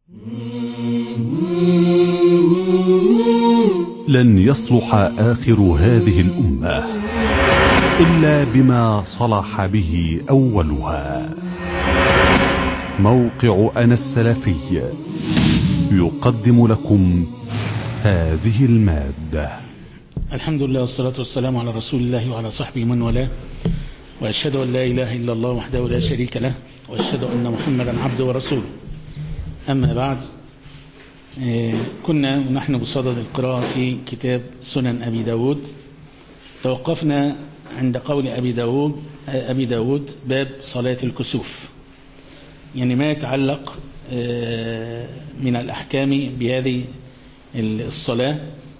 لن يصلح آخر هذه الأمة إلا بما صلح به أولها. موقع أنا السلفي يقدم لكم هذه المادة. الحمد لله والصلاة والسلام على رسول الله وعلى صحبه من والاه، وأشهد أن لا إله إلا الله وحده لا شريك له، وأشهد أن محمدا عبده ورسوله. أما بعد، كنا نحن بصدد القراءة في كتاب سنن أبي داود. توقفنا عند قول أبي داود باب صلاة الكسوف، يعني ما يتعلق من الأحكام بهذه الصلاة.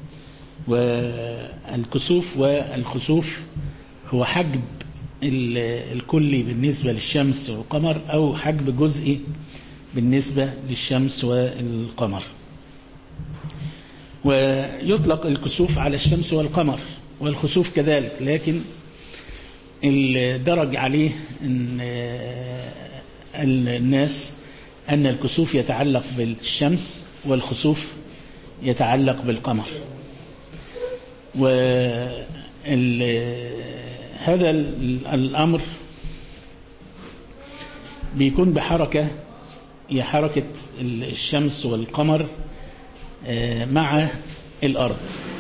والكسوف والخسوف هو حجب الكلي بالنسبة للشمس والقمر، أو حجب جزئي بالنسبة للشمس والقمر. ويطلق الكسوف على الشمس والقمر، والخسوف كذلك، لكن الدرج عليه الناس أن الكسوف يتعلق بالشمس والخسوف يتعلق بالقمر. وهذا الأمر بيكون بحركة، هي حركة الشمس والقمر مع الأرض.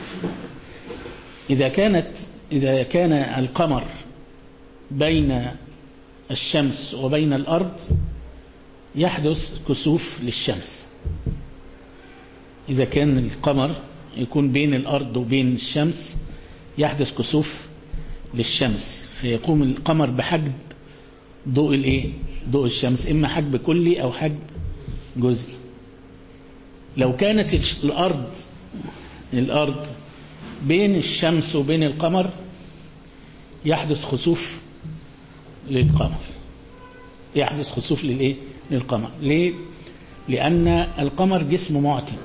إذا كان القمر بين الشمس وبين الأرض يحدث كسوف للشمس. إذا كان القمر يكون بين الأرض وبين الشمس يحدث كسوف للشمس، فيقوم القمر بحجب ضوء الشمس، إما حجب كلي أو حجب جزئي. لو كانت الأرض بين الشمس وبين القمر يحدث خسوف للقمر، للقمر. ليه؟ لأن القمر جسم معتم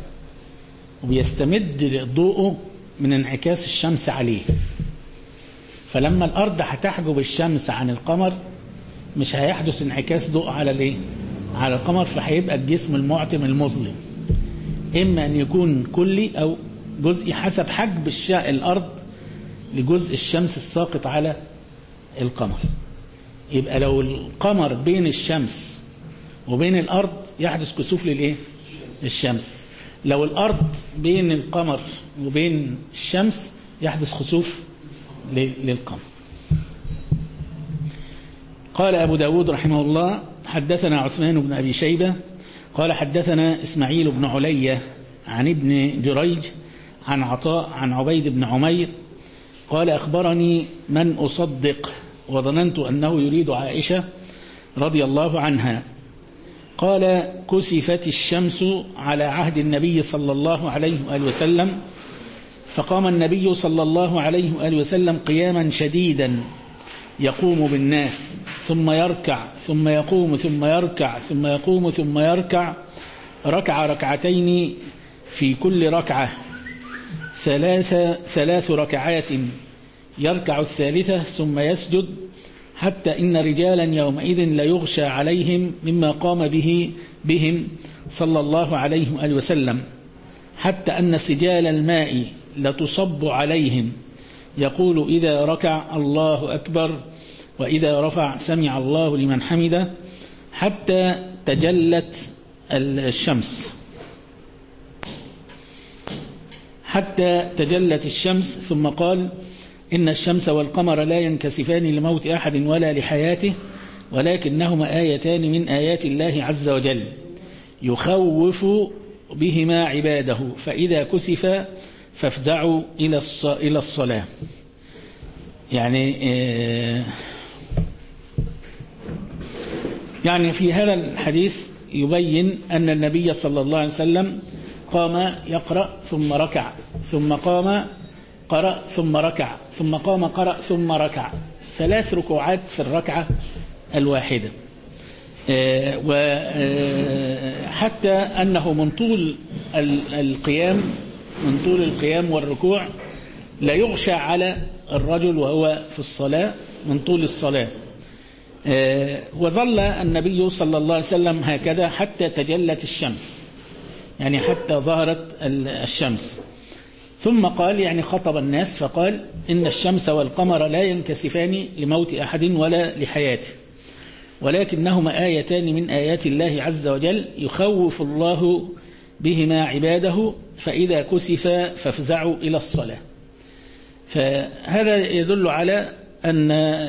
وبيستمد ضوءه من انعكاس الشمس عليه، فلما الأرض هتحجب الشمس عن القمر مش هيحدث انعكاس ضوء على القمر، فهيبقى الجسم المعتم المظلم، إما أن يكون كلي أو جزئي حسب حجب الأرض لجزء الشمس الساقط على القمر. يبقى لو القمر بين الشمس وبين الأرض يحدث كسوف للشمس. لو الأرض بين القمر وبين الشمس يحدث خسوف للقمر. قال أبو داود رحمه الله: حدثنا عثمان بن أبي شيبة قال حدثنا إسماعيل بن علية عن ابن جريج عن عطاء عن عبيد بن عمير قال: أخبرني من أصدق وظننت أنه يريد عائشة رضي الله عنها. قال: كسفت الشمس على عهد النبي صلى الله عليه وآله وسلم، فقام النبي صلى الله عليه وآله وسلم قياما شديدا يقوم بالناس، ثم يركع ثم يقوم ثم يركع ثم يقوم ثم يركع، ركع ركعتين في كل ركعة ثلاث ركعات، يركع الثالثة ثم يسجد، حتى إن رجالا يومئذ ليغشى عليهم مما قام بهم صلى الله عليه وآله وسلم، حتى أن سجال الماء لتصب عليهم، يقول إذا ركع الله أكبر، وإذا رفع سمع الله لمن حمده، حتى تجلت الشمس ثم قال: إن الشمس والقمر لا ينكسفان لموت أحد ولا لحياته، ولكنهما آيتان من آيات الله عز وجل يخوف بهما عباده، فإذا كسفا فافزعوا إلى الصلاة. يعني في هذا الحديث يبين أن النبي صلى الله عليه وسلم قام يقرأ ثم ركع، ثم قام قرأ ثم ركع، ثم قام قرأ ثم ركع، 3 ركوعات في الركعة الواحدة. وحتى أنه من طول القيام والركوع لا يغشى على الرجل وهو في الصلاة من طول الصلاة، وظل النبي صلى الله عليه وسلم هكذا حتى تجلت الشمس، يعني حتى ظهرت الشمس. ثم قال، يعني خطب الناس فقال: إن الشمس والقمر لا ينكسفان لموت أحد ولا لحياته، ولكنهما آيتان من آيات الله عز وجل يخوف الله بهما عباده، فإذا كسف فافزعوا إلى الصلاة. فهذا يدل على أن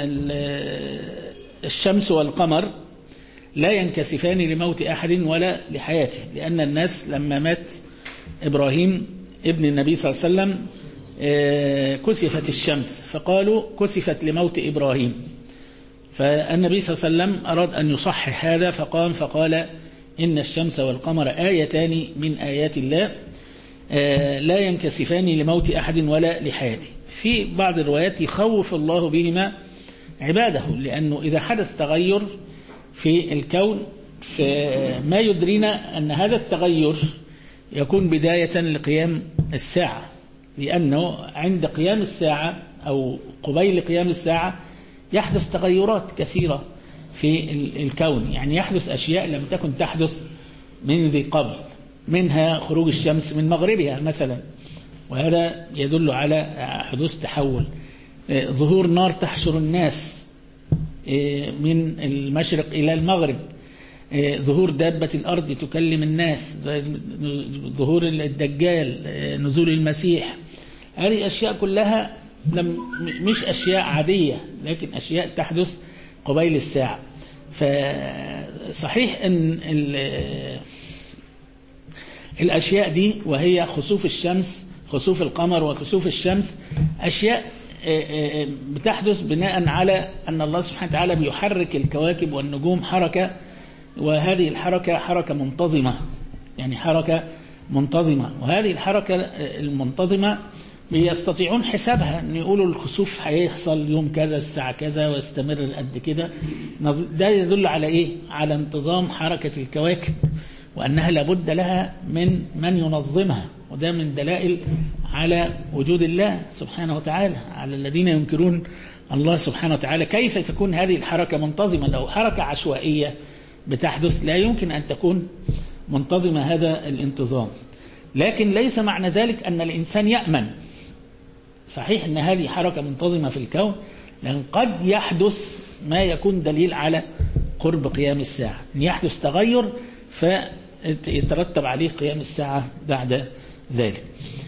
الشمس والقمر لا ينكسفان لموت أحد ولا لحياته، لأن الناس لما مات إبراهيم ابن النبي صلى الله عليه وسلم كسفت الشمس، فقالوا كسفت لموت إبراهيم. فالنبي صلى الله عليه وسلم أراد أن يصحح هذا فقام فقال: إن الشمس والقمر آيتان من آيات الله لا ينكسفان لموت أحد ولا لحياته. في بعض الروايات يخوف الله بهما عباده، لأنه إذا حدث تغير في الكون فما يدرينا أن هذا التغير يكون بداية لقيام الساعة، لأنه عند قيام الساعة أو قبيل قيام الساعة يحدث تغيرات كثيرة في الكون، يعني يحدث أشياء لم تكن تحدث من ذي قبل، منها خروج الشمس من مغربها مثلا، وهذا يدل على حدوث تحول. ظهور نار تحشر الناس من المشرق إلى المغرب، ظهور دابة الأرض تكلم الناس، ظهور الدجال، نزول المسيح. هذه أشياء كلها مش أشياء عادية، لكن أشياء تحدث قبيل الساعة. فصحيح أن الأشياء دي، وهي خسوف الشمس، خسوف القمر وكسوف الشمس، أشياء بتحدث بناء على أن الله سبحانه وتعالى بيحرك الكواكب والنجوم حركة، وهذه الحركة حركة منتظمة، يعني حركة منتظمة. وهذه الحركة المنتظمة بيستطيعون حسابها، أن يقولوا الخسوف هيحصل يوم كذا الساعة كذا ويستمر قد كده. ده يدل على إيه؟ على انتظام حركة الكواكب، وأنها لابد لها من ينظمها. وده من دلائل على وجود الله سبحانه وتعالى على الذين ينكرون الله سبحانه وتعالى. كيف تكون هذه الحركة منتظمة؟ لو حركة عشوائية بتحدث لا يمكن أن تكون منتظمة هذا الانتظام. لكن ليس معنى ذلك أن الإنسان يأمن. صحيح أن هذه حركة منتظمة في الكون، لأن قد يحدث ما يكون دليل على قرب قيام الساعة، أن يحدث تغير فيترتب عليه قيام الساعة بعد ذلك.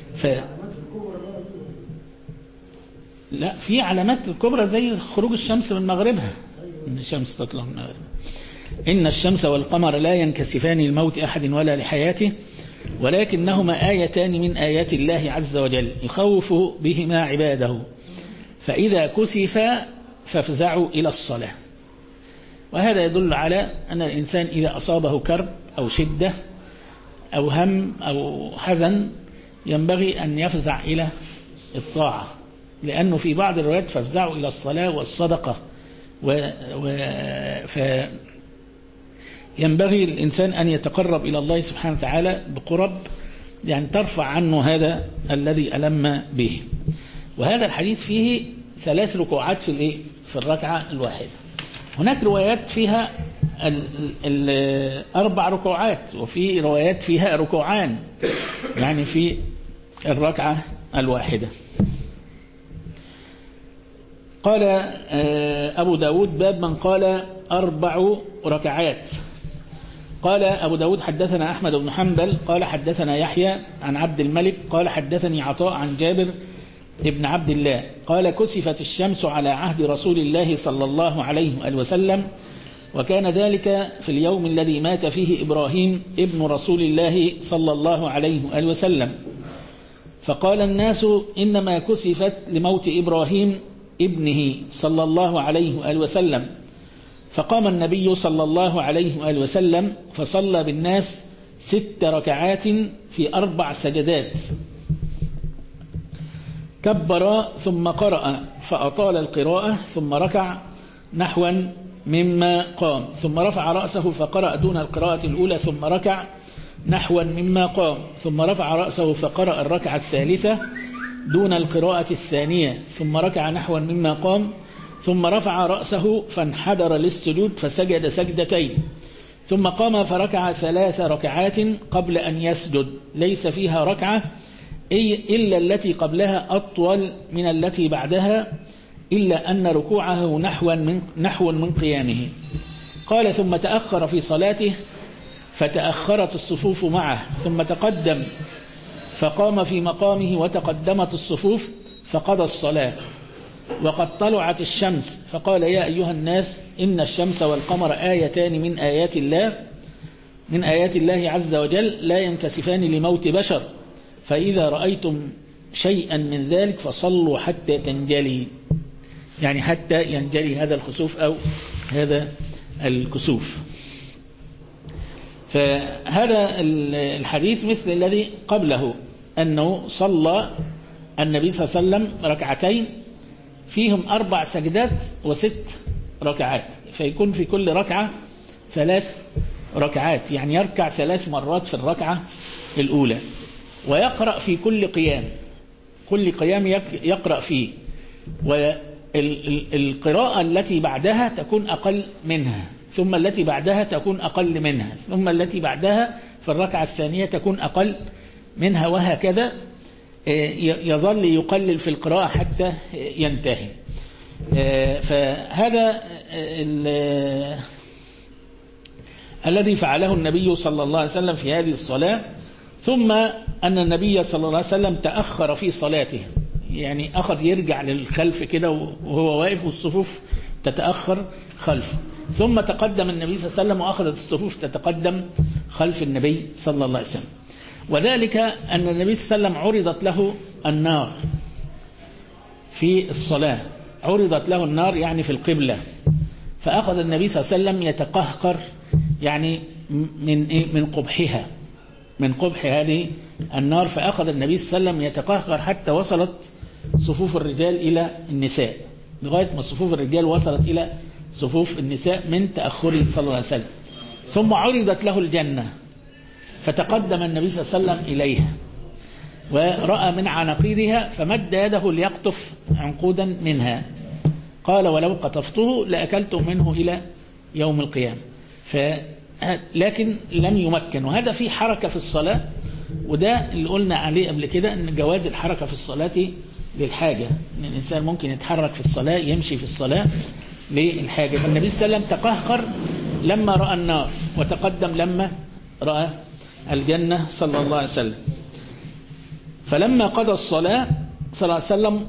لا، في علامات الكبرى زي خروج الشمس من مغربها، إن الشمس تطلع من مغربها. إن الشمس والقمر لا ينكسفان لموت أحد ولا لحياته، ولكنهما آيتان من آيات الله عز وجل يخوف بهما عباده، فإذا كسفا فافزعوا إلى الصلاة. وهذا يدل على أن الإنسان إذا أصابه كرب أو شدة أو هم أو حزن ينبغي أن يفزع إلى الطاعة، لأنه في بعض الروايات فافزعوا إلى الصلاة والصدقة. ينبغي الإنسان أن يتقرب إلى الله سبحانه وتعالى بقرب يعني ترفع عنه هذا الذي ألم به. وهذا الحديث فيه 3 ركوعات في الركعة الواحدة. هناك روايات فيها 4 ركوعات، وفي روايات فيها ركوعان يعني في الركعة الواحدة. قال أبو داود: باب من قال 4 ركعات. قال أبو داود: حدثنا أحمد بن حنبل قال حدثنا يحيى عن عبد الملك قال حدثني عطاء عن جابر ابن عبد الله قال: كسفت الشمس على عهد رسول الله صلى الله عليه وسلم، وكان ذلك في اليوم الذي مات فيه إبراهيم ابن رسول الله صلى الله عليه وسلم. فقال الناس: إنما كسفت لموت إبراهيم ابنه صلى الله عليه وسلم. فقام النبي صلى الله عليه وسلم فصلى بالناس 6 ركعات في 4 سجدات، كبر ثم قرأ فأطال القراءة، ثم ركع نحوا مما قام، ثم رفع رأسه فقرأ دون القراءة الأولى، ثم ركع نحوا مما قام، ثم رفع رأسه فقرأ الركعة الثالثة دون القراءة الثانية، ثم ركع نحوا مما قام، ثم رفع رأسه فانحدر للسجود فسجد سجدتين، ثم قام فركع 3 ركعات قبل أن يسجد ليس فيها ركعة إلا التي قبلها أطول من التي بعدها، إلا أن ركوعه نحو من قيامه. قال ثم تأخر في صلاته فتأخرت الصفوف معه، ثم تقدم فقام في مقامه وتقدمت الصفوف فقضى الصلاة. وقد طلعت الشمس فقال يا أيها الناس إن الشمس والقمر آيتان من آيات الله عز وجل لا ينكسفان لموت بشر، فإذا رأيتم شيئا من ذلك فصلوا حتى تنجلي، يعني حتى ينجلي هذا الخسوف أو هذا الكسوف. فهذا الحديث مثل الذي قبله، أنه صلى النبي صلى الله عليه وسلم ركعتين فيهم 4 سجدات و6 ركعات، فيكون في كل ركعة 3 ركعات، يعني يركع 3 مرات في الركعة الأولى، ويقرأ في كل قيام يقرأ فيه، والقراءة التي بعدها تكون أقل منها، ثم التي بعدها تكون أقل منها، ثم التي بعدها في الركعة الثانية تكون أقل منها، وهكذا يظل يقلل في القراءة حتى ينتهي. فهذا الذي فعله النبي صلى الله عليه وسلم في هذه الصلاة. ثم أن النبي صلى الله عليه وسلم تأخر في صلاته، يعني أخذ يرجع للخلف كده وهو واقف والصفوف تتأخر خلفه، ثم تقدم النبي صلى الله عليه وسلم وأخذت الصفوف تتقدم خلف النبي صلى الله عليه وسلم. وذلك أن النبي صلى الله عليه وسلم عرضت له النار في الصلاة، عرضت له النار يعني في القبلة، فأخذ النبي صلى الله عليه وسلم يتقهقر يعني من قبح هذه النار، فأخذ النبي صلى الله عليه وسلم يتقهقر حتى وصلت صفوف الرجال إلى النساء، لغاية ما صفوف الرجال وصلت إلى صفوف النساء من تأخره صلى الله عليه وسلم. ثم عرضت له الجنة فتقدم النبي صلى الله عليه وسلم إليها ورأى من عناقيدها فمد يده ليقطف عنقودا منها، قال ولو قطفته لأكلته منه إلى يوم القيامة، لكن لم يمكن. وهذا فيه حركة في الصلاة، وده اللي قلنا عليه قبل كده، أن جواز الحركة في الصلاة للحاجة، أن الإنسان ممكن يتحرك في الصلاة، يمشي في الصلاة للحاجة. فالنبي صلى الله عليه وسلم تقهقر لما رأى النار، وتقدم لما رأى الجنة صلى الله عليه وسلم. فلما قضى الصلاة صلى الله عليه وسلم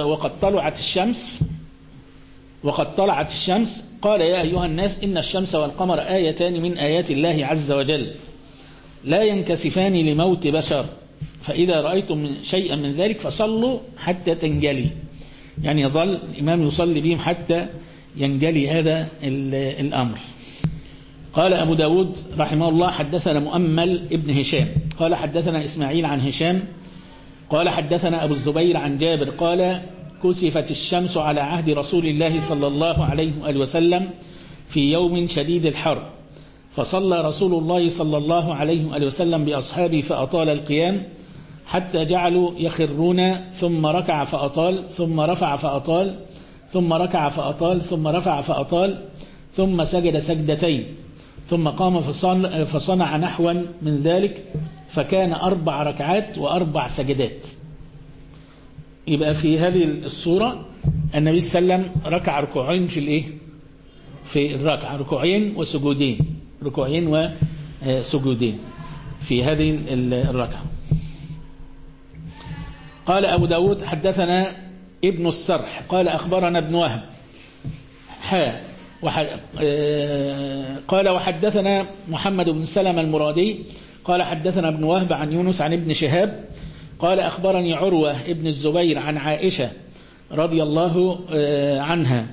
وقد طلعت الشمس قال يا أيها الناس إن الشمس والقمر آيتان من آيات الله عز وجل لا ينكسفان لموت بشر، فإذا رأيتم شيئا من ذلك فصلوا حتى تنجلي، يعني يظل الإمام يصلي بهم حتى ينجلي هذا الأمر. قال أبو داود رحمه الله حدثنا مؤمل ابن هشام قال حدثنا إسماعيل عن هشام قال حدثنا أبو الزبير عن جابر قال كسفت الشمس على عهد رسول الله صلى الله عليه وآله وسلم في يوم شديد الحر، فصلى رسول الله صلى الله عليه وآله وسلم بأصحابه فأطال القيام حتى جعلوا يخرون، ثم ركع فأطال، ثم رفع فأطال، ثم ركع فأطال، ثم رفع فأطال، ثم سجد سجدتين، ثم قام فصنع نحوا من ذلك، فكان 4 ركعات و4 سجدات. يبقى في هذه الصورة النبي صلى الله عليه وسلم ركع ركوعين في الركعة، ركوعين وسجودين في هذه الركعة. قال أبو داود حدثنا ابن السرح قال أخبرنا ابن وهب قال وحدثنا محمد بن سلمة المرادي قال حدثنا ابن وهب عن يونس عن ابن شهاب قال أخبرني عروة ابن الزبير عن عائشة رضي الله عنها.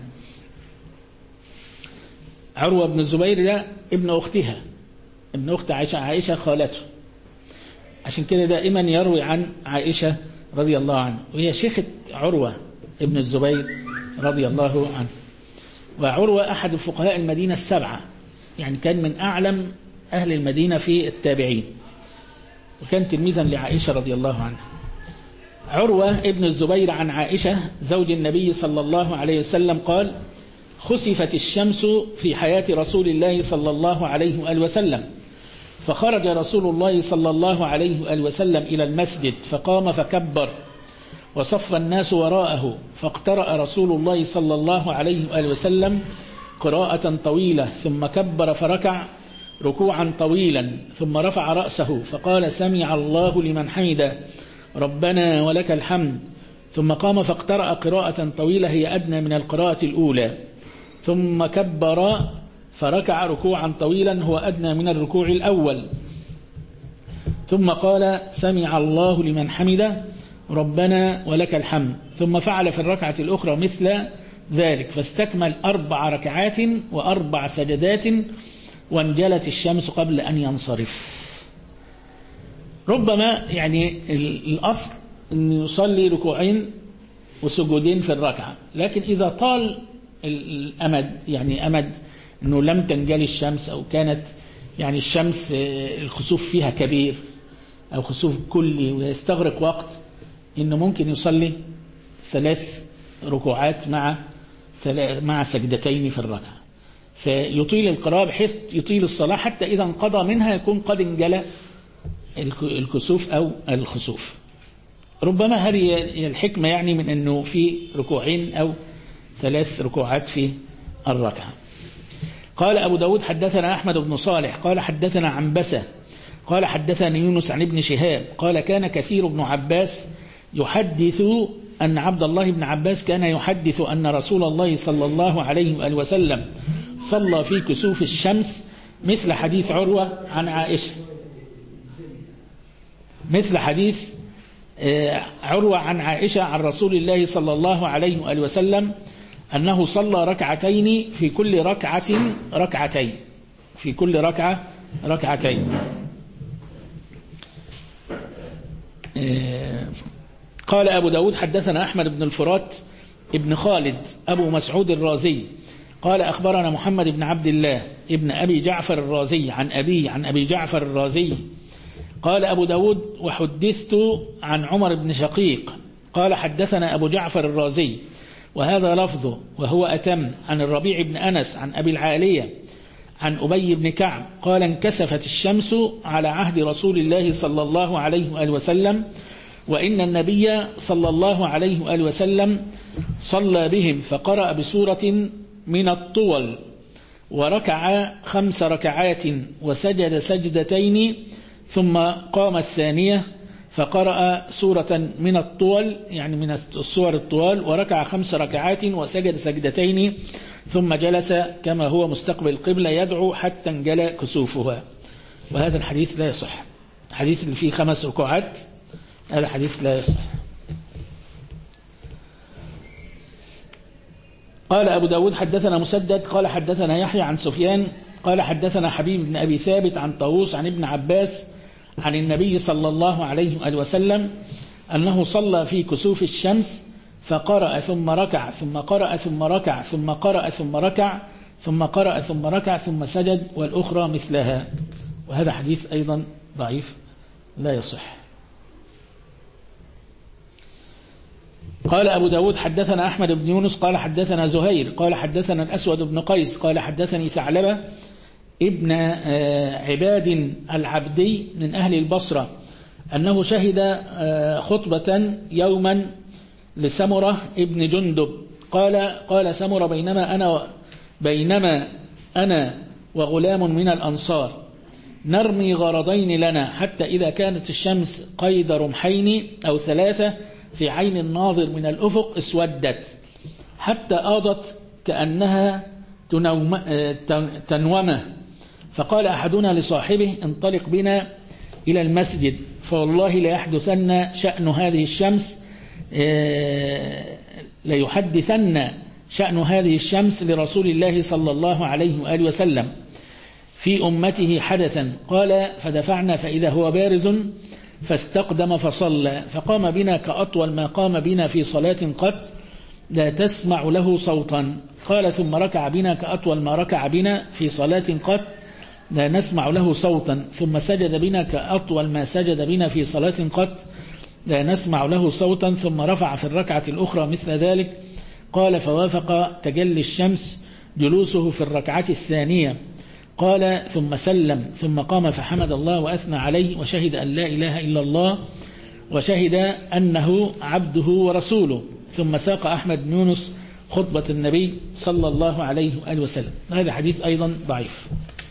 عروة بن الزبير ده ابن أختها، ابن أخت عائشة خالته، عشان كده دائما يروي عن عائشة رضي الله عنها، وهي شيخة عروة ابن الزبير رضي الله عنه. وعروة أحد الفقهاء المدينة 7، يعني كان من أعلم أهل المدينة في التابعين، وكان تلميذا لعائشة رضي الله عنها. عروة ابن الزبير عن عائشة زوج النبي صلى الله عليه وسلم قال: خسفت الشمس في حياة رسول الله صلى الله عليه وآله وسلم، فخرج رسول الله صلى الله عليه وآله وسلم إلى المسجد فقام فكبر وصف الناس وراءه، فاقترأ رسول الله صلى الله عليه وآله وسلم قراءة طويلة، ثم كبر فركع ركوعا طويلا، ثم رفع رأسه فقال: سمع الله لمن حمده ربنا ولك الحمد، ثم قام فاقترأ قراءة طويلة هي أدنى من القراءة الأولى، ثم كبر فركع ركوعا طويلا هو أدنى من الركوع الأول، ثم قال: سمع الله لمن حمده ربنا ولك الحمد، ثم فعل في الركعة الأخرى مثل ذلك، فاستكمل 4 ركعات و4 سجدات، وانجلت الشمس قبل أن ينصرف. ربما يعني الأصل أن يصلي ركوعين وسجودين في الركعة، لكن إذا طال الأمد، يعني أمد أنه لم تنجلي الشمس، أو كانت يعني الشمس الخسوف فيها كبير أو خسوف كلي ويستغرق وقت، إنه ممكن يصلي 3 ركوعات مع سجدتين في الركعة، فيطيل القراءة بحيث يطيل الصلاة حتى إذا انقضى منها يكون قد انجلى الكسوف أو الخسوف. ربما هذه الحكمة يعني من أنه في ركوعين أو 3 ركوعات في الركعة. قال أبو داود: حدثنا أحمد بن صالح قال حدثنا عنبسة قال حدثني يونس عن ابن شهاب قال: كان كثير بن عباس يحدث أن عبد الله بن عباس كان يحدث أن رسول الله صلى الله عليه وآله وسلم صلى في كسوف الشمس مثل حديث عروة عن عائشة، مثل حديث عروة عن عائشة عن رسول الله صلى الله عليه وآله وسلم أنه صلى ركعتين في كل ركعة ركعتين، في كل ركعة ركعتين. قال أبو داود: حدثنا أحمد بن الفرات ابن خالد أبو مسعود الرازي قال: أخبرنا محمد بن عبد الله ابن أبي جعفر الرازي عن أبي عن أبي جعفر الرازي قال أبو داود: وحدثت عن عمر بن شقيق قال حدثنا أبو جعفر الرازي وهذا لفظه وهو أتم عن الربيع بن أنس عن أبي العالية عن أبي بن كعب قال: انكسفت الشمس على عهد رسول الله صلى الله عليه وآله وسلم، وإن النبي صلى الله عليه وآله وسلم صلى بهم فقرأ بسورة من الطول وركع 5 ركعات وسجد سجدتين، ثم قام الثانية فقرأ سورة من الطول يعني من السور الطوال وركع 5 ركعات وسجد سجدتين، ثم جلس كما هو مستقبل القبلة يدعو حتى انجلى كسوفها. وهذا الحديث لا يصح، الحديث اللي فيه 5 ركوعات هذا حديث لا يصح. قال أبو داود: حدثنا مسدد قال حدثنا يحيى عن سفيان قال حدثنا حبيب بن أبي ثابت عن طاووس عن ابن عباس عن النبي صلى الله عليه وآله وسلم أنه صلى في كسوف الشمس فقرأ ثم ركع ثم قرأ ثم ركع ثم قرأ ثم ركع ثم قرأ ثم ركع ثم سجد، والأخرى مثلها. وهذا حديث أيضا ضعيف لا يصح. قال أبو داود: حدثنا أحمد بن يونس قال حدثنا زهير قال حدثنا الأسود بن قيس قال حدثني ثعلبة ابن عباد العبدي من أهل البصرة أنه شهد خطبة يوما لسمرة ابن جندب قال سمرة: بينما أنا وغلام من الأنصار نرمي غرضين لنا حتى إذا كانت الشمس قيد رمحين أو 3 في عين الناظر من الأفق اسودت حتى آضت كأنها تنومه، فقال أحدنا لصاحبه: انطلق بنا إلى المسجد فوالله ليحدثن شأن هذه الشمس ليحدثن شأن هذه الشمس لرسول الله صلى الله عليه وآله وسلم في أمته حدثا. قال: فدفعنا فإذا هو بارز فاستقدم فصلى، فقام بنا كأطول ما قام بنا في صلاة قط لا تسمع له صوتا. قال: ثم ركع بنا كأطول ما ركع بنا في صلاة قط لا نسمع له صوتا، ثم سجد بنا كأطول ما سجد بنا في صلاة قط لا نسمع له صوتا، ثم رفع في الركعة الأخرى مثل ذلك. قال فوافق تجلي الشمس جلوسه في الركعة الثانية. قال ثم سلم، ثم قام فحمد الله وأثنى عليه وشهد أن لا إله إلا الله وشهد أنه عبده ورسوله. ثم ساق أحمد بن يونس خطبة النبي صلى الله عليه وآله وسلم. هذا حديث أيضا ضعيف.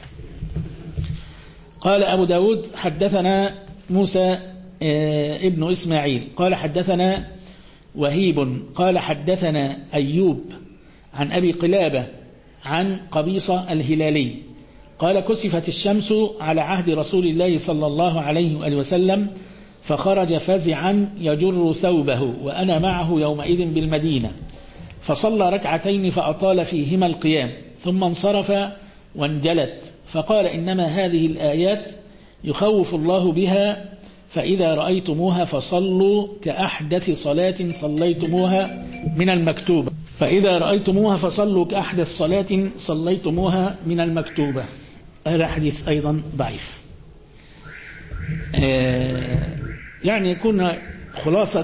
قال أبو داود حدثنا موسى ابن إسماعيل قال حدثنا وهيب قال حدثنا أيوب عن أبي قلابة عن قبيصة الهلالي قال كسفت الشمس على عهد رسول الله صلى الله عليه وآله وسلم فخرج فزعا يجر ثوبه وأنا معه يومئذ بالمدينة، فصلى ركعتين فأطال فيهما القيام، ثم انصرف وانجلت، فقال إنما هذه الآيات يخوف الله بها، فإذا رأيتموها فصلوا كأحدث صلاة صليتموها من المكتوبة، فإذا رأيتموها فصلوا كأحدث صلاة صليتموها من المكتوبة. هذا حديث أيضا ضعيف. يعني يكون خلاصة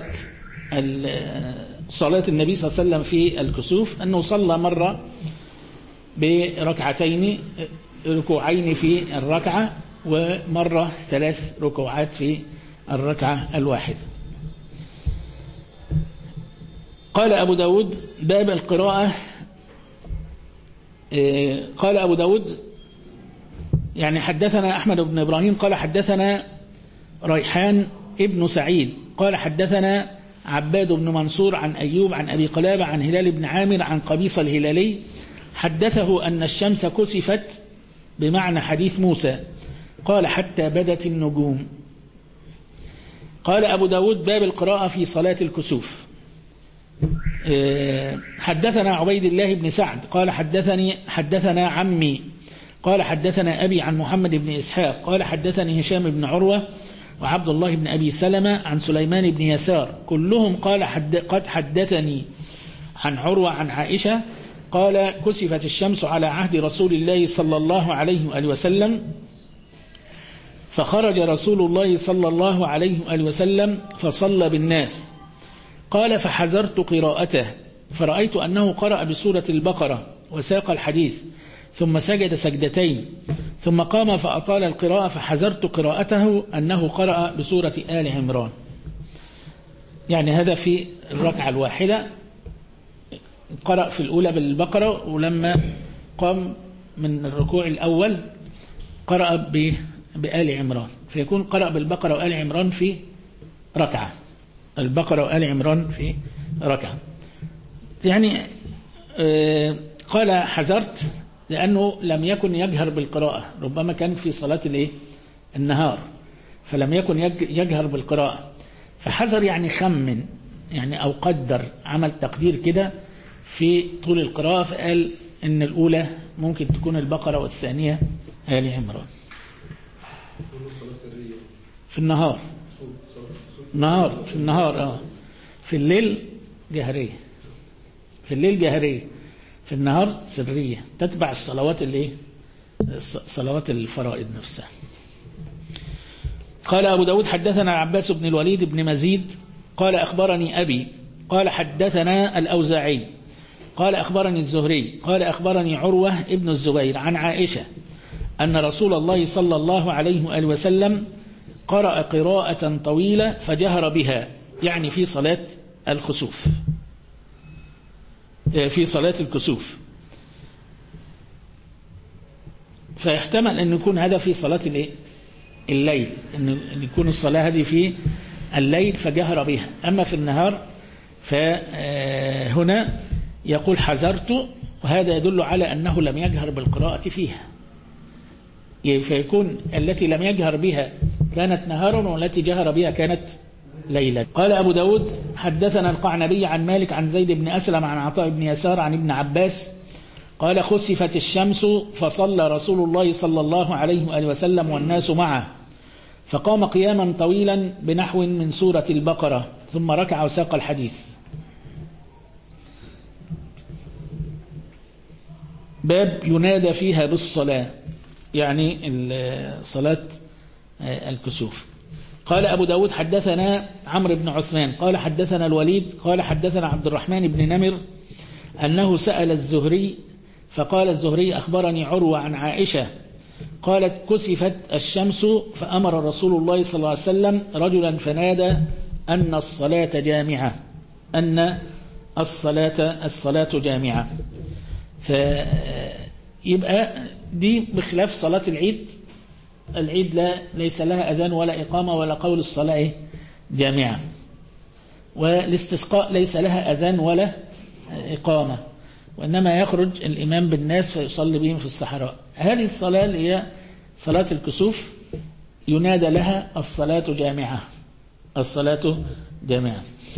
صلاة النبي صلى الله عليه وسلم في الكسوف أنه صلى مرة بركعتين ركوعين في الركعة، ومرة 3 ركوعات في الركعة الواحدة. قال أبو داود باب القراءة. قال أبو داود يعني حدثنا أحمد بن إبراهيم قال حدثنا ريحان ابن سعيد قال حدثنا عباد بن منصور عن أيوب عن أبي قلابة عن هلال بن عامر عن قبيصة الهلالي حدثه أن الشمس كسفت بمعنى حديث موسى، قال حتى بدت النجوم. قال أبو داود باب القراءة في صلاة الكسوف. حدثنا عبيد الله بن سعد قال حدثنا عمي قال حدثنا أبي عن محمد بن إسحاق قال حدثني هشام بن عروة وعبد الله بن أبي سلمة عن سليمان بن يسار كلهم قال قد حدثني عن عروة عن عائشة قال كسفت الشمس على عهد رسول الله صلى الله عليه وآله وسلم فخرج رسول الله صلى الله عليه وآله وسلم فصلى بالناس. قال فحذرت قراءته فرأيت أنه قرأ بسورة البقرة وساق الحديث ثم سجد سجدتين ثم قام فأطال القراءة فحذرت قراءته أنه قرأ بسورة آل عمران. يعني هذا في الركعة الواحدة، قرأ في الأولى بالبقرة، ولما قام من الركوع الأول قرأ بآل عمران، فيكون قرأ بالبقرة وآل عمران في ركعة، البقرة وآل عمران في ركعة. يعني قال حذرت لأنه لم يكن يجهر بالقراءة، ربما كان في صلاة النهار فلم يكن يجهر بالقراءة، فحذر يعني خمن يعني أو قدر، عمل تقدير كده في طول القراءة، فقال إن الأولى ممكن تكون البقرة والثانية آل عمران. في النهار في النهار في الليل جهرية، في الليل جهرية، في النهار سرية، تتبع الصلوات صلوات الفرائض نفسها. قال أبو داود حدثنا عباس بن الوليد بن مزيد قال أخبرني أبي قال حدثنا الأوزاعي قال أخبرني الزهري قال أخبرني عروة ابن الزبير عن عائشة أن رسول الله صلى الله عليه وآله وسلم قرأ قراءة طويلة فجهر بها، يعني في صلاة الخسوف، في صلاة الكسوف، فيحتمل أن يكون هذا في صلاة الليل، أن يكون الصلاة هذه في الليل فجهر بها. أما في النهار فهنا يقول حذرت، وهذا يدل على أنه لم يجهر بالقراءة فيها، فيكون التي لم يجهر بها كانت نهارا والتي جهر بها كانت ليلة. قال أبو داود حدثنا القعنبي عن مالك عن زيد بن أسلم عن عطاء بن يسار عن ابن عباس قال خسفت الشمس فصلى رسول الله صلى الله عليه وآله وسلم والناس معه، فقام قياما طويلا بنحو من سورة البقرة ثم ركع وساق الحديث. باب ينادى فيها بالصلاة، يعني صلاة الكسوف. قال أبو داود حدثنا عمرو بن عثمان قال حدثنا الوليد قال حدثنا عبد الرحمن بن نمر أنه سأل الزهري فقال الزهري أخبرني عروة عن عائشة قالت كسفت الشمس فأمر رسول الله صلى الله عليه وسلم رجلا فنادى أن الصلاة جامعة أن الصلاة جامعة. فيبقى دي بخلاف صلاة العيد ليس لها أذان ولا إقامة ولا قول الصلاة جامعة، والاستسقاء ليس لها أذان ولا إقامة، وإنما يخرج الإمام بالناس فيصلي بهم في الصحراء. هذه الصلاة اللي هي صلاة الكسوف ينادى لها الصلاة جامعة، الصلاة جامعة،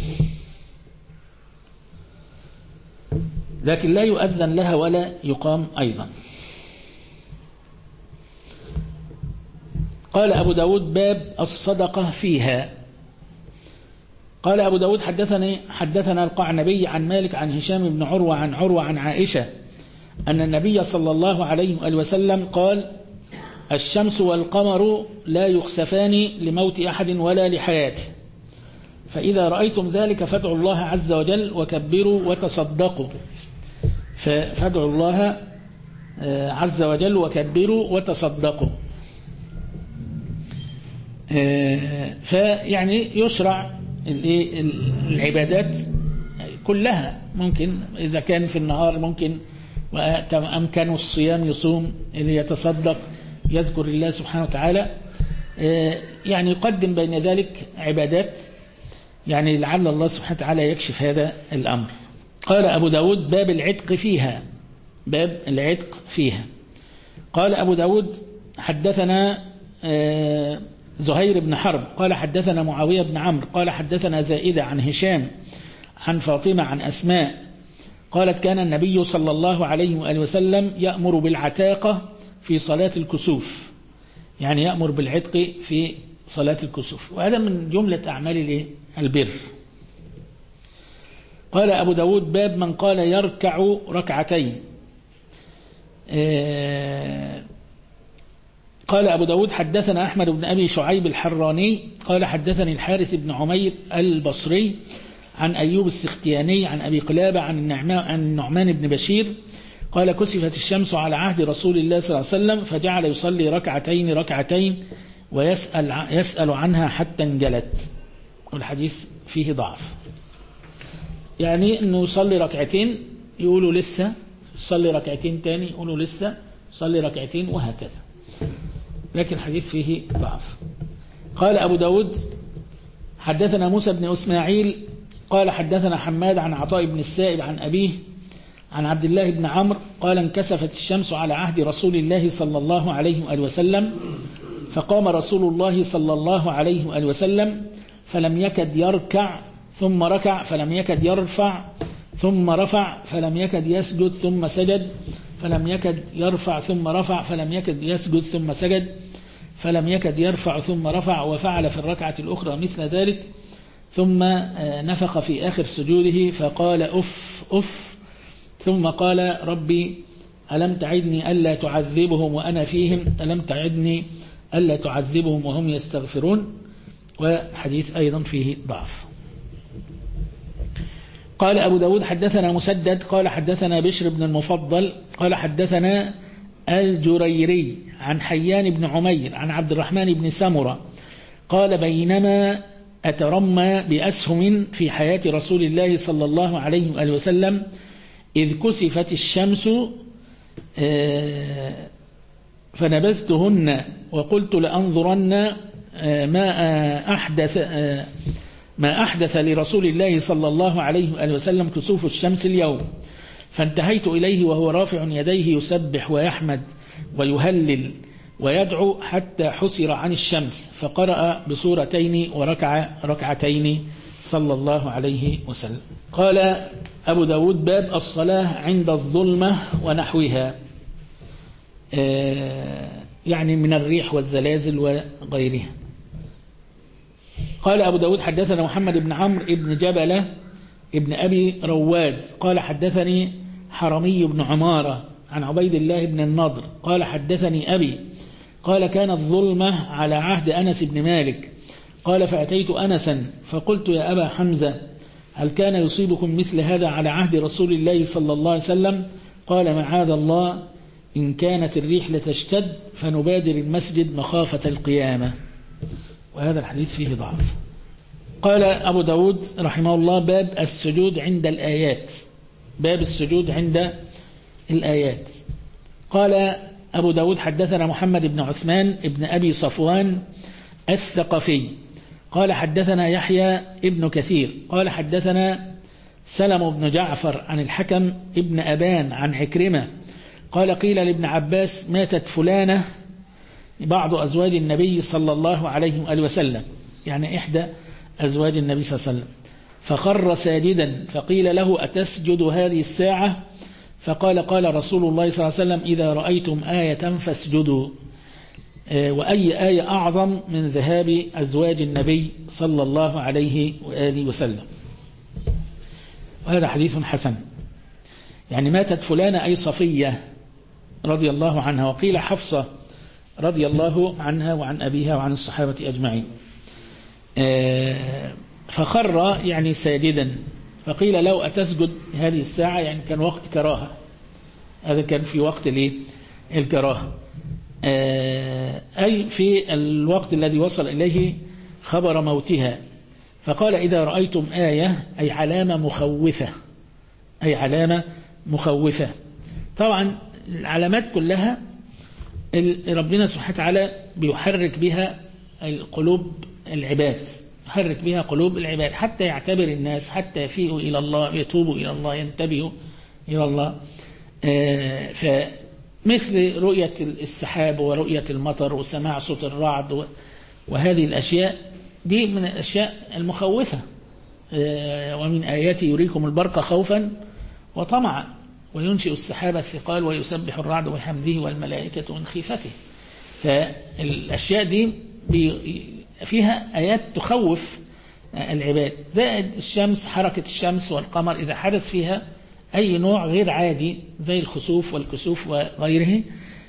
لكن لا يؤذن لها ولا يقام أيضا. قال أبو داود باب الصدقة فيها. قال أبو داود حدثنا القعنبي عن مالك عن هشام بن عروة عن عائشة أن النبي صلى الله عليه وسلم قال الشمس والقمر لا يخسفان لموت أحد ولا لحياته، فإذا رأيتم ذلك فادعوا الله عز وجل وكبروا وتصدقوا. فادعوا الله عز وجل وكبروا وتصدقوا. فيعني يشرع العبادات كلها، ممكن إذا كان في النهار ممكن وأمكن الصيام يصوم، اللي يتصدق يذكر الله سبحانه وتعالى، يعني يقدم بين ذلك عبادات، يعني لعل الله سبحانه وتعالى يكشف هذا الأمر. قال أبو داود باب العتق فيها، باب العتق فيها. قال أبو داود حدثنا زهير بن حرب قال حدثنا معاوية بن عمرو قال حدثنا زائدة عن هشام عن فاطمة عن أسماء قالت كان النبي صلى الله عليه وآله وسلم يأمر بالعتاقة في صلاة الكسوف، يعني يأمر بالعتق في صلاة الكسوف، وهذا من جملة أعمال البر. قال أبو داود باب من قال يركع ركعتين. قال أبو داود حدثنا أحمد بن أبي شعيب الحراني قال حدثني الحارث بن عمير البصري عن أيوب السختياني عن أبي قلابة عن النعمان بن بشير قال كسفت الشمس على عهد رسول الله صلى الله عليه وسلم فجعل يصلي ركعتين ويسأل عنها حتى انجلت، والحديث فيه ضعف، يعني أنه يصلي ركعتين يقولوا لسه، يصلي ركعتين تاني يقولوا لسه، يصلي ركعتين، وهكذا، لكن الحديث فيه ضعف. قال أبو داود حدثنا موسى بن إسماعيل قال حدثنا حماد عن عطاء بن السائب عن أبيه عن عبد الله بن عمرو قال انكسفت الشمس على عهد رسول الله صلى الله عليه وآله وسلم فقام رسول الله صلى الله عليه وآله وسلم فلم يكد يركع ثم ركع، فلم يكد يرفع ثم رفع، فلم يكد يسجد ثم سجد، فلم يكد يرفع ثم رفع، فلم يكد يسجد ثم سجد، فلم يكد يرفع ثم رفع، وفعل في الركعة الأخرى مثل ذلك، ثم نفخ في آخر سجوده فقال أف أف، ثم قال ربي ألم تعدني ألا تعذبهم وأنا فيهم، ألم تعدني ألا تعذبهم وهم يستغفرون، وحديث أيضا فيه ضعف. قال أبو داود حدثنا مسدد قال حدثنا بشر بن المفضل قال حدثنا الجريري عن حيان بن عمير عن عبد الرحمن بن سمرة قال بينما أترمى بأسهم في حياة رسول الله صلى الله عليه وآله وسلم إذ كسفت الشمس فنبذتهن وقلت لأنظرن ما أحدث لرسول الله صلى الله عليه وآله وسلم كسوف الشمس اليوم، فانتهيت إليه وهو رافع يديه يسبح ويحمد ويهلل ويدعو حتى حسر عن الشمس، فقرأ بسورتين وركع ركعتين صلى الله عليه وسلم. قال أبو داود باب الصلاة عند الظلمة ونحوها، يعني من الريح والزلازل وغيرها. قال أبو داود حدثنا محمد بن عمرو بن جبلة ابن أبي رواد قال حدثني حرمي بن عمارة عن عبيد الله بن النضر قال حدثني أبي قال كانت ظلمة على عهد أنس بن مالك قال فأتيت أنسا فقلت يا أبا حمزة هل كان يصيبكم مثل هذا على عهد رسول الله صلى الله عليه وسلم؟ قال معاذ الله، إن كانت الريح لتشتد فنبادر المسجد مخافة القيامة. وهذا الحديث فيه ضعف. قال أبو داود رحمه الله باب السجود عند الآيات. باب السجود عند الآيات. قال أبو داود حدثنا محمد بن عثمان بن أبي صفوان الثقفي قال حدثنا يحيى ابن كثير قال حدثنا سلم بن جعفر عن الحكم ابن أبان عن عكرمة قال قيل لابن عباس ماتت فلانة بعض أزواج النبي صلى الله عليه وآله وسلم، يعني إحدى أزواج النبي صلى الله عليه وسلم، فخر ساجدا فقيل له أتسجد هذه الساعة؟ فقال قال رسول الله صلى الله عليه وسلم إذا رأيتم آية فاسجدوا. وأي آية أعظم من ذهاب أزواج النبي صلى الله عليه وآله وسلم. وهذا حديث حسن. يعني ماتت فلانة أي صفية رضي الله عنها، وقيل حفصة رضي الله عنها وعن أبيها وعن الصحابة أجمعين. فخر يعني ساجدا فقيل له أتسجد هذه الساعة؟ يعني كان وقت كراهة، هذا كان في وقت الكراهة، أي في الوقت الذي وصل إليه خبر موتها. فقال إذا رأيتم آية أي علامة مخوفة، أي علامة مخوفة. طبعا العلامات كلها ربنا سبحانه وتعالى بيحرك بها القلوب العباد، يحرك بها قلوب العباد حتى يعتبر الناس، حتى يفيئوا إلى الله، يتوبوا إلى الله، ينتبهوا إلى الله. فمثل رؤية السحاب ورؤية المطر وسماع صوت الرعد وهذه الأشياء دي من الأشياء المخوفة. ومن آياته يريكم البرق خوفا وطمعا وينشئ السحاب الثقال ويسبح الرعد بحمده والملائكة من خيفته. فالأشياء دي فيها آيات تخوف العباد، زائد الشمس، حركة الشمس والقمر إذا حدث فيها أي نوع غير عادي زي الخسوف والكسوف وغيره.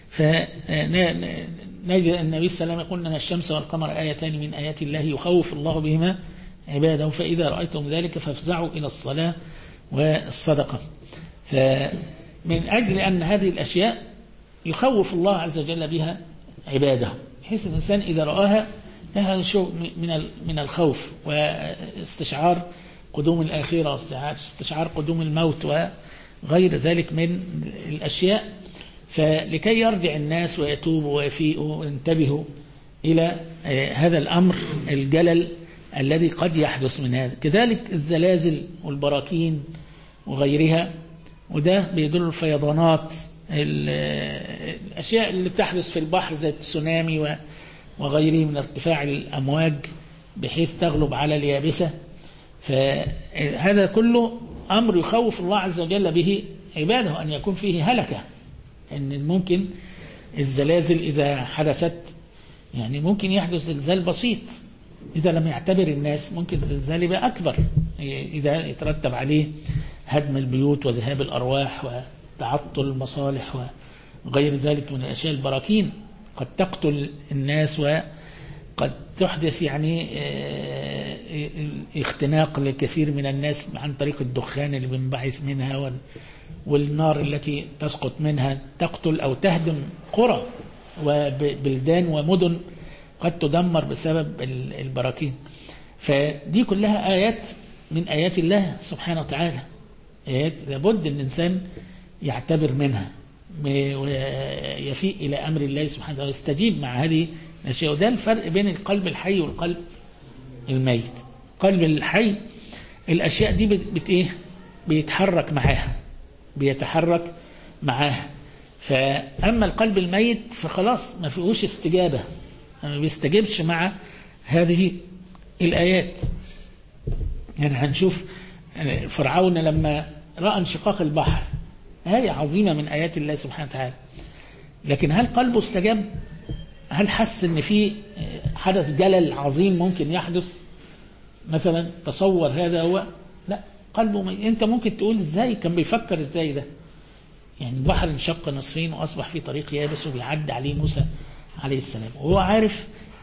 فنجد النبي صلى الله عليه وسلم يقول أن الشمس والقمر آيتان من آيات الله يخوف الله بهما عباده، فإذا رأيتم ذلك فافزعوا إلى الصلاة والصدقة. فمن أجل أن هذه الأشياء يخوف الله عز وجل بها عباده، بحيث الإنسان إذا رآها لها شيء من الخوف واستشعار قدوم الآخرة واستشعار قدوم الموت وغير ذلك من الأشياء، فلكي يرجع الناس ويتوبوا ويفيئوا وينتبهوا إلى هذا الأمر الجلل الذي قد يحدث من هذا. كذلك الزلازل والبراكين وغيرها، وده بيدل الفيضانات، الأشياء اللي تحدث في البحر زي التسونامي وغيره من ارتفاع الأمواج بحيث تغلب على اليابسة. فهذا كله أمر يخوف الله عز وجل به عباده، أن يكون فيه هلكة، أن ممكن الزلازل إذا حدثت يعني ممكن يحدث زلزال بسيط، إذا لم يعتبر الناس ممكن الزلزال يبقى أكبر، إذا يترتب عليه هدم البيوت وذهاب الأرواح وتعطل المصالح وغير ذلك من الأشياء. البراكين قد تقتل الناس وقد تحدث يعني اختناق لكثير من الناس عن طريق الدخان اللي بينبعث منها والنار التي تسقط منها تقتل أو تهدم قرى وبلدان ومدن قد تدمر بسبب البراكين. فدي كلها آيات من آيات الله سبحانه وتعالى، آيات لابد أن الإنسان يعتبر منها ويفيء إلى أمر الله سبحانه وتعالى، يستجيب مع هذه الأشياء. وده الفرق بين القلب الحي والقلب الميت. قلب الحي الأشياء دي بيتحرك معاها، بيتحرك معاها. فأما القلب الميت فخلاص ما فيهوش استجابة، ما بيستجيبش مع هذه الآيات. يعني هنشوف فرعون لما رأى انشقاق البحر، آية عظيمة من آيات الله سبحانه وتعالى، لكن هل قلبه استجاب؟ هل حس ان في حدث جلل عظيم ممكن يحدث مثلا؟ تصور هذا هو؟ لا، قلبه انت ممكن تقول ازاي كان بيفكر ازاي ده؟ يعني البحر انشق نصفين واصبح في طريق يابس وبيعدي عليه موسى عليه السلام، وهو عارف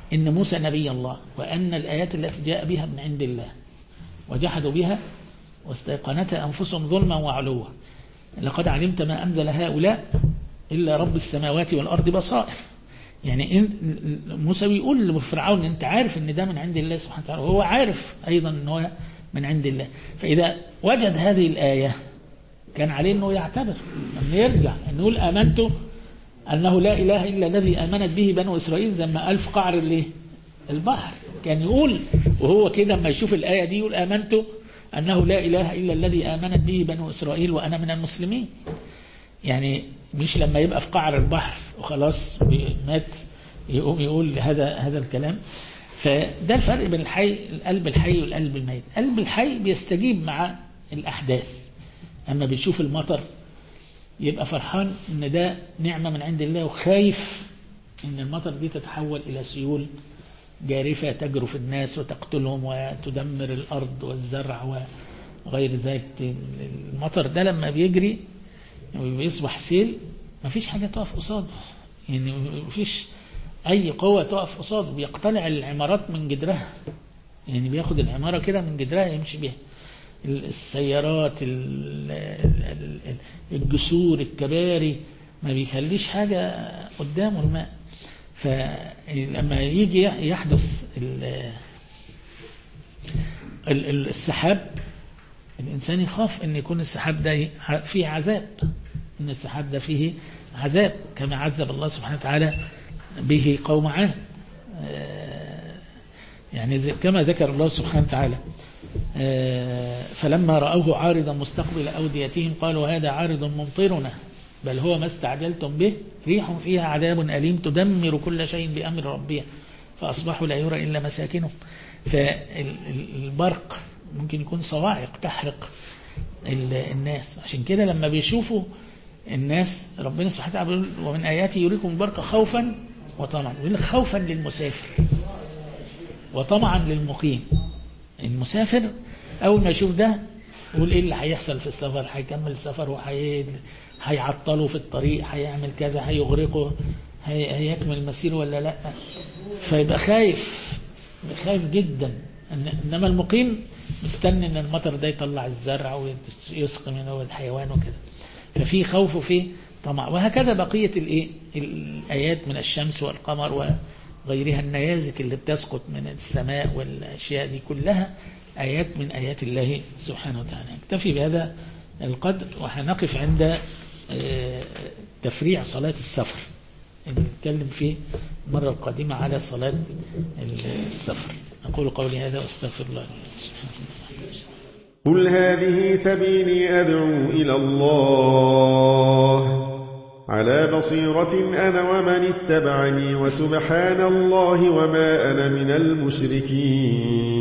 إن موسى نبي الله وأن الآيات التي جاء بها من عند الله وجحدوا بها واستيقنتها أنفسهم ظلما وعلوا لقد علمت ما أنزل هؤلاء إلا رب السماوات والأرض بصائر. يعني موسى بيقول لفرعون أنت عارف أن ده من عند الله سبحانه وتعالى وهو عارف أيضا أنه من عند الله. فإذا وجد هذه الآية كان عليه أنه يعتبر أنه يرجع أنه يقول آمنت أنه لا إله إلا الذي آمنت به بنو إسرائيل زي ما قال في قعر البحر. كان يقول وهو كده لما يشوف الآية دي يقول آمنت أنه لا إله إلا الذي آمنت به بنو إسرائيل وأنا من المسلمين. يعني مش لما يبقى في قعر البحر وخلاص مات يقوم يقول هذا الكلام. فده الفرق بين القلب الحي والقلب الميت. القلب الحي بيستجيب مع الأحداث، أما بيشوف المطر يبقى فرحان إن ده نعمة من عند الله وخايف إن المطر دي تتحول إلى سيول جارفة تجرف الناس وتقتلهم وتدمر الأرض والزرع وغير ذلك. المطر ده لما بيجري ويصبح سيل مفيش حاجة تقف قصاده، يعني مفيش أي قوة تقف قصاده، بيقتلع العمارات من جدرها، يعني بياخد العمارة كده من جدرها يمشي بيها. السيارات الجسور الكباري ما بيخليش حاجة قدامه الماء. فلما يجي يحدث السحاب الإنسان يخاف أن يكون السحاب ده فيه عذاب، أن السحاب ده فيه عذاب كما عذب الله سبحانه وتعالى به قوم عاد. يعني كما ذكر الله سبحانه وتعالى فلما رأوه عارضا مستقبل أوديتهم قالوا هذا عارض ممطرنا بل هو ما استعجلتم به ريح فيها عذاب أليم تدمر كل شيء بأمر ربها فأصبحوا لا يرى إلا مساكنهم. فالبرق ممكن يكون صواعق تحرق الناس. عشان كده لما بيشوفوا الناس ربنا سبحانه وتعالى بيقول ومن آياته يريكم البرق خوفا وطمعا. يقول لك خوفا للمسافر وطمعا للمقيم. المسافر أول ما يشوف ده يقول إيه اللي هيحصل في السفر، هيكمل السفر هيعطله في الطريق، هيعمل كذا، هيغرقه، هيكمل المسير ولا لا. فيبقى خايف جدا. إنما المقيم مستني إن المطر ده يطلع الزرع ويسقي منه الحيوان وكده. ففي خوف وفي طمع. وهكذا بقية الآيات من الشمس والقمر وغيرها النيازك اللي بتسقط من السماء والأشياء دي كلها آيات من آيات الله سبحانه وتعالى. نكتفي بهذا القدر وهنقف عند تفريع صلاة السفر. نتكلم فيه المرة القادمة على صلاة السفر. أقول قولي هذا واستغفر الله. قل هذه سبيلي أدعو إلى الله على بصيرة أنا ومن اتبعني وسبحان الله وما أنا من المشركين.